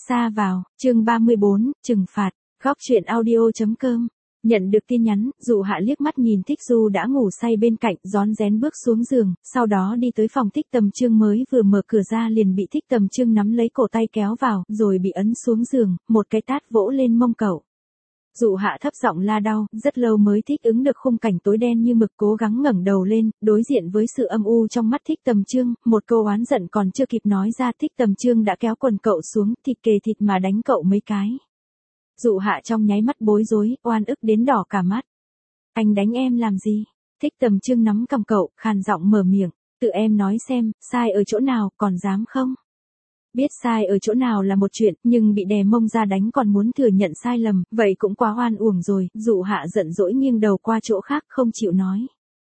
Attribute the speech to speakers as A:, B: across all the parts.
A: Xa vào, chương 34, trừng phạt, góc truyện audio.com. Nhận được tin nhắn, Dụ Hạ liếc mắt nhìn Thích Du đã ngủ say bên cạnh, rón rén bước xuống giường, sau đó đi tới phòng Thích Tầm Trương mới vừa mở cửa ra liền bị Thích Tầm Trương nắm lấy cổ tay kéo vào, rồi bị ấn xuống giường, một cái tát vỗ lên mông cậu. Dụ Hạ thấp giọng la đau, rất lâu mới thích ứng được khung cảnh tối đen như mực, cố gắng ngẩng đầu lên, đối diện với sự âm u trong mắt Thích Tầm Trương, một câu oán giận còn chưa kịp nói ra, Thích Tầm Trương đã kéo quần cậu xuống, thịt kề thịt mà đánh cậu mấy cái. Dụ Hạ trong nháy mắt bối rối, oan ức đến đỏ cả mắt. Anh đánh em làm gì? Thích Tầm Trương nắm cầm cậu, khàn giọng mở miệng, tự em nói xem, sai ở chỗ nào, còn dám không? Biết sai ở chỗ nào là một chuyện, nhưng bị đè mông ra đánh còn muốn thừa nhận sai lầm, vậy cũng quá oan uổng rồi. Dụ Hạ giận dỗi nghiêng đầu qua chỗ khác không chịu nói.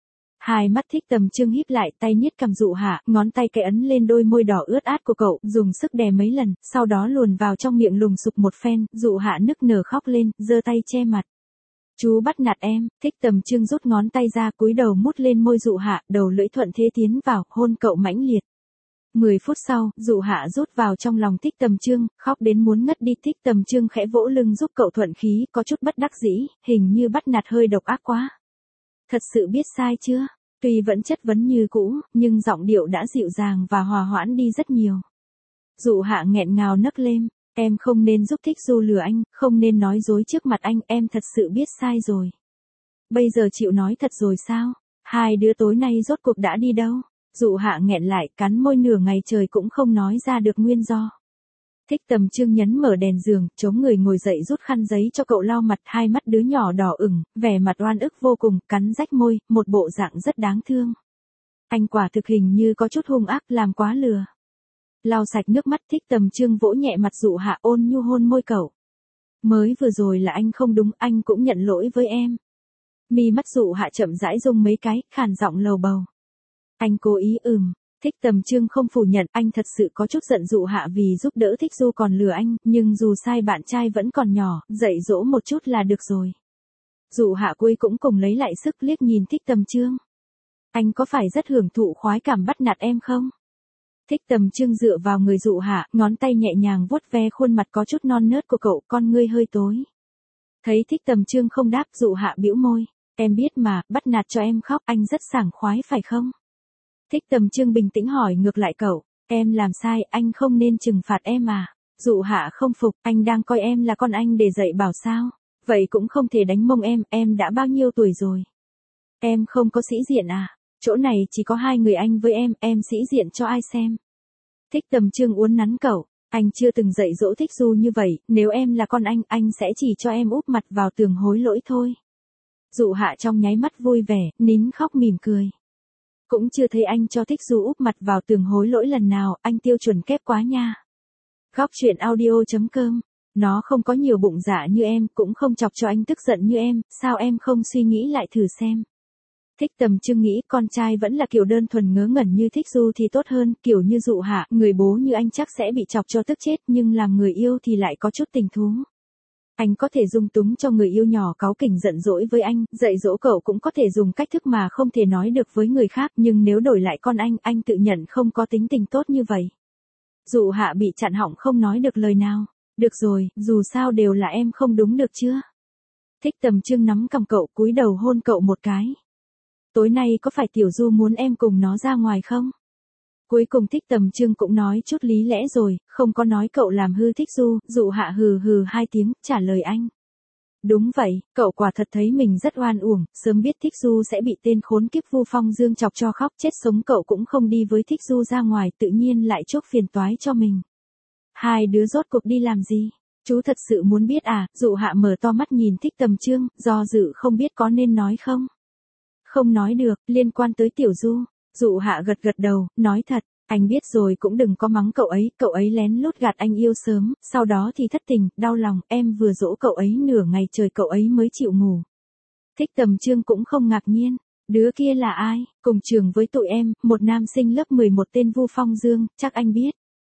A: Hai mắt Thích Tầm Trương híp lại, tay niết cầm Dụ Hạ, ngón tay cái ấn lên đôi môi đỏ ướt át của cậu, dùng sức đè mấy lần, sau đó luồn vào trong miệng lùng sục một phen. Dụ Hạ nức nở khóc lên, giơ tay che mặt. Chú bắt nạt em. Thích Tầm Trương rút ngón tay ra, cúi đầu mút lên môi Dụ Hạ, đầu lưỡi thuận thế tiến vào, hôn cậu mãnh liệt. 10 phút sau, Dụ Hạ rút vào trong lòng Thích Tầm Trương, khóc đến muốn ngất đi. Thích Tầm Trương khẽ vỗ lưng giúp cậu thuận khí, có chút bất đắc dĩ, hình như bắt nạt hơi độc ác quá. Thật sự biết sai chưa? Tuy vẫn chất vấn như cũ, nhưng giọng điệu đã dịu dàng và hòa hoãn đi rất nhiều. Dụ Hạ nghẹn ngào nấc lên, em không nên giúp Thích Du lừa anh, không nên nói dối trước mặt anh, em thật sự biết sai rồi. Bây giờ chịu nói thật rồi sao? Hai đứa tối nay rốt cuộc đã đi đâu? Dụ Hạ nghẹn lại, cắn môi nửa ngày trời cũng không nói ra được nguyên do. Thích Tầm Trương nhấn mở đèn giường, chống người ngồi dậy rút khăn giấy cho cậu lau mặt, hai mắt đứa nhỏ đỏ ửng, vẻ mặt oan ức vô cùng, cắn rách môi, một bộ dạng rất đáng thương. Anh quả thực hình như có chút hung ác, làm quá lừa. Lau sạch nước mắt, Thích Tầm Trương vỗ nhẹ mặt Dụ Hạ, ôn nhu hôn môi cậu. Mới vừa rồi là anh không đúng, anh cũng nhận lỗi với em. Mi mắt Dụ Hạ chậm rãi rung mấy cái, khàn giọng lầu bầu. Anh cố ý Thích Tầm Trương không phủ nhận, anh thật sự có chút giận Dụ Hạ vì giúp đỡ Thích Du còn lừa anh, nhưng dù sai bạn trai vẫn còn nhỏ, dạy dỗ một chút là được rồi. Dụ Hạ cuối cũng cùng lấy lại sức, liếc nhìn Thích Tầm Trương. Anh có phải rất hưởng thụ khoái cảm bắt nạt em không? Thích Tầm Trương dựa vào người Dụ Hạ, ngón tay nhẹ nhàng vuốt ve khuôn mặt có chút non nớt của cậu, con ngươi hơi tối. Thấy Thích Tầm Trương không đáp, Dụ Hạ bĩu môi. Em biết mà, bắt nạt cho em khóc, anh rất sảng khoái phải không? Thích Tầm Trương bình tĩnh hỏi ngược lại cậu, em làm sai, anh không nên trừng phạt em à? Dụ Hạ không phục, anh đang coi em là con anh để dạy bảo sao? Vậy cũng không thể đánh mông em đã bao nhiêu tuổi rồi? Em không có sĩ diện à? Chỗ này chỉ có hai người anh với em sĩ diện cho ai xem? Thích Tầm Trương uốn nắn cậu, anh chưa từng dạy dỗ Thích Du như vậy, nếu em là con anh sẽ chỉ cho em úp mặt vào tường hối lỗi thôi. Dụ Hạ trong nháy mắt vui vẻ, nín khóc mỉm cười. Cũng chưa thấy anh cho Thích Du úp mặt vào tường hối lỗi lần nào, anh tiêu chuẩn kép quá nha. Góc truyện audio.com. Nó không có nhiều bụng dạ như em, cũng không chọc cho anh tức giận như em, sao em không suy nghĩ lại thử xem. Thích Tầm Trương nghĩ con trai vẫn là kiểu đơn thuần ngớ ngẩn như Thích Du thì tốt hơn, kiểu như Dụ Hạ, người bố như anh chắc sẽ bị chọc cho tức chết, nhưng làm người yêu thì lại có chút tình thú. Anh có thể dung túng cho người yêu nhỏ cáu kỉnh giận dỗi với anh, dạy dỗ cậu cũng có thể dùng cách thức mà không thể nói được với người khác, nhưng nếu đổi lại con anh tự nhận không có tính tình tốt như vậy. Dụ Hạ bị chặn họng không nói được lời nào. Được rồi, dù sao đều là em không đúng được chưa? Thích Tầm Trương nắm cầm cậu, cúi đầu hôn cậu một cái. Tối nay có phải Tiểu Du muốn em cùng nó ra ngoài không? Cuối cùng Thích Tầm Trương cũng nói chút lý lẽ rồi, không có nói cậu làm hư Thích Du. Dụ Hạ hừ hừ hai tiếng, trả lời anh. Đúng vậy, cậu quả thật thấy mình rất oan uổng, sớm biết Thích Du sẽ bị tên khốn kiếp Vu Phong Dương chọc cho khóc chết sống cậu cũng không đi với Thích Du ra ngoài, tự nhiên lại chuốc phiền toái cho mình. Hai đứa rốt cuộc đi làm gì? Chú thật sự muốn biết à? Dụ Hạ mở to mắt nhìn Thích Tầm Trương, do dự không biết có nên nói không? Không nói được, liên quan tới Tiểu Du. Dụ Hạ gật gật đầu, nói thật, anh biết rồi cũng đừng có mắng cậu ấy lén lút gạt anh yêu sớm, sau đó thì thất tình, đau lòng, em vừa dỗ cậu ấy nửa ngày trời cậu ấy mới chịu ngủ. Thích Tầm Trương cũng không ngạc nhiên, đứa kia là ai? Cùng trường với tụi em, một nam sinh lớp 11 tên Vu Phong Dương, chắc anh biết.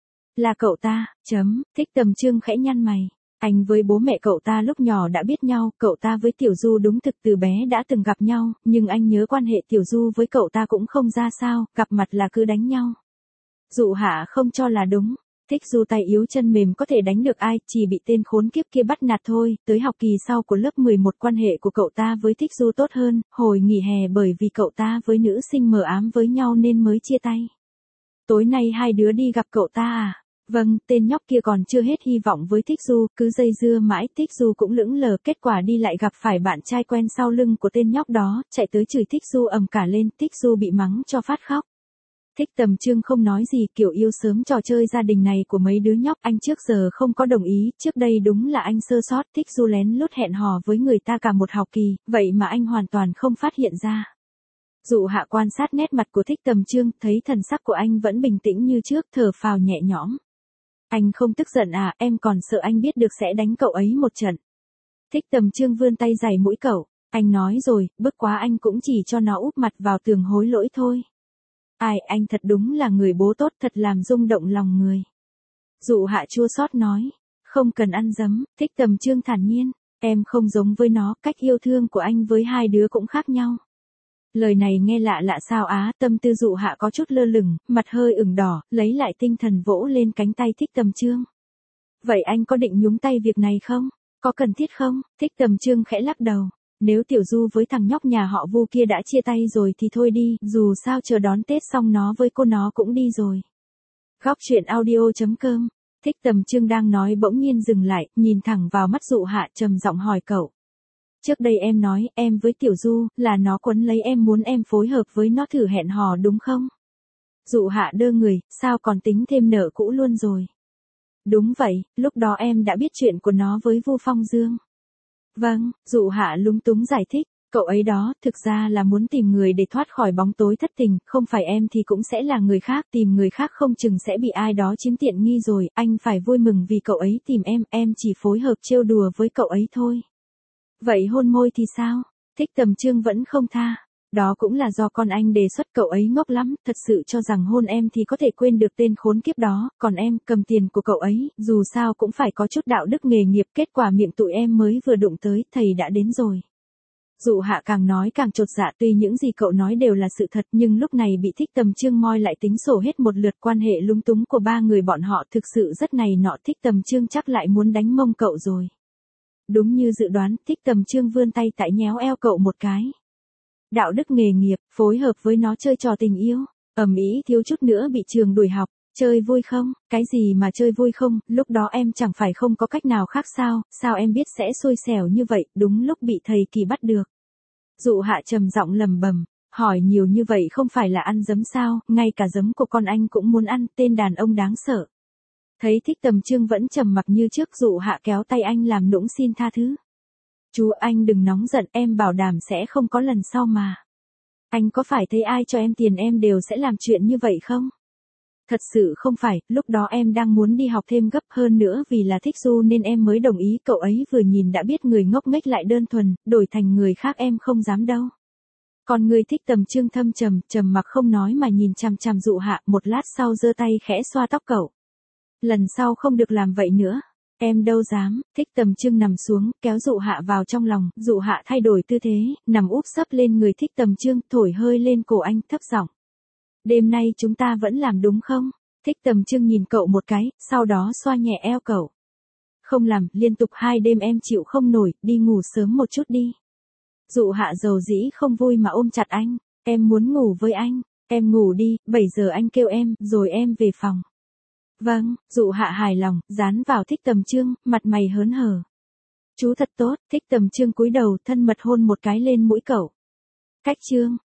A: Là cậu ta, Thích Tầm Trương khẽ nhăn mày. Anh với bố mẹ cậu ta lúc nhỏ đã biết nhau, cậu ta với Tiểu Du đúng thực từ bé đã từng gặp nhau, nhưng anh nhớ quan hệ Tiểu Du với cậu ta cũng không ra sao, gặp mặt là cứ đánh nhau. Dụ Hạ không cho là đúng. Thích Du tay yếu chân mềm có thể đánh được ai, chỉ bị tên khốn kiếp kia bắt nạt thôi. Tới học kỳ sau của lớp 11 quan hệ của cậu ta với Thích Du tốt hơn, hồi nghỉ hè bởi vì cậu ta với nữ sinh mờ ám với nhau nên mới chia tay. Tối nay hai đứa đi gặp cậu ta à? Vâng, tên nhóc kia còn chưa hết hy vọng với Thích Du, cứ dây dưa mãi, Thích Du cũng lững lờ, kết quả đi lại gặp phải bạn trai quen sau lưng của tên nhóc đó, chạy tới chửi Thích Du ầm cả lên, Thích Du bị mắng cho phát khóc. Thích Tầm Chương không nói gì, kiểu yêu sớm trò chơi gia đình này của mấy đứa nhóc, anh trước giờ không có đồng ý, trước đây đúng là anh sơ sót, Thích Du lén lút hẹn hò với người ta cả một học kỳ, vậy mà anh hoàn toàn không phát hiện ra. Dụ Hạ quan sát nét mặt của Thích Tầm Chương, thấy thần sắc của anh vẫn bình tĩnh như trước, thở phào nhẹ nhõm. Anh không tức giận à, em còn sợ anh biết được sẽ đánh cậu ấy một trận. Thích Tầm Chương vươn tay giày mũi cậu, anh nói rồi, bức quá anh cũng chỉ cho nó úp mặt vào tường hối lỗi thôi. Ai, anh thật đúng là người bố tốt, thật làm rung động lòng người. Dụ Hạ chua xót nói, không cần ăn dấm. Thích Tầm Chương thản nhiên, em không giống với nó, cách yêu thương của anh với hai đứa cũng khác nhau. Lời này nghe lạ lạ sao á, tâm tư Dụ Hạ có chút lơ lửng, mặt hơi ửng đỏ, lấy lại tinh thần vỗ lên cánh tay Thích Tầm Chương. Vậy anh có định nhúng tay việc này không? Có cần thiết không? Thích Tầm Chương khẽ lắc đầu. Nếu Tiểu Du với thằng nhóc nhà họ Vu kia đã chia tay rồi thì thôi đi, dù sao chờ đón Tết xong nó với cô nó cũng đi rồi. Góc truyện audio.com. Thích Tầm Chương đang nói bỗng nhiên dừng lại, nhìn thẳng vào mắt Dụ Hạ trầm giọng hỏi cậu. Trước đây em nói, em với Tiểu Du, là nó quấn lấy em muốn em phối hợp với nó thử hẹn hò đúng không? Dụ Hạ đơ người, sao còn tính thêm nợ cũ luôn rồi? Đúng vậy, lúc đó em đã biết chuyện của nó với Vu Phong Dương. Vâng, Dụ Hạ lúng túng giải thích, cậu ấy đó, thực ra là muốn tìm người để thoát khỏi bóng tối thất tình, không phải em thì cũng sẽ là người khác, tìm người khác không chừng sẽ bị ai đó chiếm tiện nghi rồi, anh phải vui mừng vì cậu ấy tìm em chỉ phối hợp trêu đùa với cậu ấy thôi. Vậy hôn môi thì sao? Thích Tầm Chương vẫn không tha. Đó cũng là do con anh đề xuất, cậu ấy ngốc lắm, thật sự cho rằng hôn em thì có thể quên được tên khốn kiếp đó, còn em, cầm tiền của cậu ấy, dù sao cũng phải có chút đạo đức nghề nghiệp, kết quả miệng tụi em mới vừa đụng tới, thầy đã đến rồi. Dụ Hạ càng nói càng chột dạ, tuy những gì cậu nói đều là sự thật nhưng lúc này bị Thích Tầm Chương moi lại tính sổ hết một lượt, quan hệ lung túng của ba người bọn họ thực sự rất này nọ, Thích Tầm Chương chắc lại muốn đánh mông cậu rồi. Đúng như dự đoán, Thích Tầm Chương vươn tay tại nhéo eo cậu một cái. Đạo đức nghề nghiệp, phối hợp với nó chơi trò tình yêu, ầm ĩ thiếu chút nữa bị trường đuổi học, chơi vui không? Cái gì mà chơi vui không, lúc đó em chẳng phải không có cách nào khác sao, sao em biết sẽ xui xẻo như vậy, đúng lúc bị thầy Kỳ bắt được. Dụ Hạ trầm giọng lầm bầm, hỏi nhiều như vậy không phải là ăn giấm sao, ngay cả giấm của con anh cũng muốn ăn, tên đàn ông đáng sợ. Thấy Thích Tầm Chương vẫn trầm mặc như trước, Dụ Hạ kéo tay anh làm nũng xin tha thứ. Chú anh đừng nóng giận, em bảo đảm sẽ không có lần sau mà. Anh có phải thấy ai cho em tiền em đều sẽ làm chuyện như vậy không? Thật sự không phải, lúc đó em đang muốn đi học thêm gấp hơn nữa vì là thích Du nên em mới đồng ý, cậu ấy vừa nhìn đã biết người ngốc nghếch lại đơn thuần, đổi thành người khác em không dám đâu. Còn người Thích Tầm Chương thâm trầm mặc không nói mà nhìn chằm chằm Dụ Hạ, một lát sau giơ tay khẽ xoa tóc cậu. Lần sau không được làm vậy nữa. Em đâu dám. Thích Tầm Chương nằm xuống, kéo Dụ Hạ vào trong lòng, Dụ Hạ thay đổi tư thế, nằm úp sấp lên người Thích Tầm Chương, thổi hơi lên cổ anh, thấp giọng. Đêm nay chúng ta vẫn làm đúng không? Thích Tầm Chương nhìn cậu một cái, sau đó xoa nhẹ eo cậu. Không làm, liên tục 2 đêm em chịu không nổi, đi ngủ sớm một chút đi. Dụ Hạ dầu dĩ không vui mà ôm chặt anh, em muốn ngủ với anh, em ngủ đi, 7 giờ anh kêu em, rồi em về phòng. Vâng, Dụ Hạ hài lòng, dán vào Thích Tầm Chương, mặt mày hớn hở. Chú thật tốt, Thích Tầm Chương cúi đầu thân mật hôn một cái lên mũi cậu. Cách chương.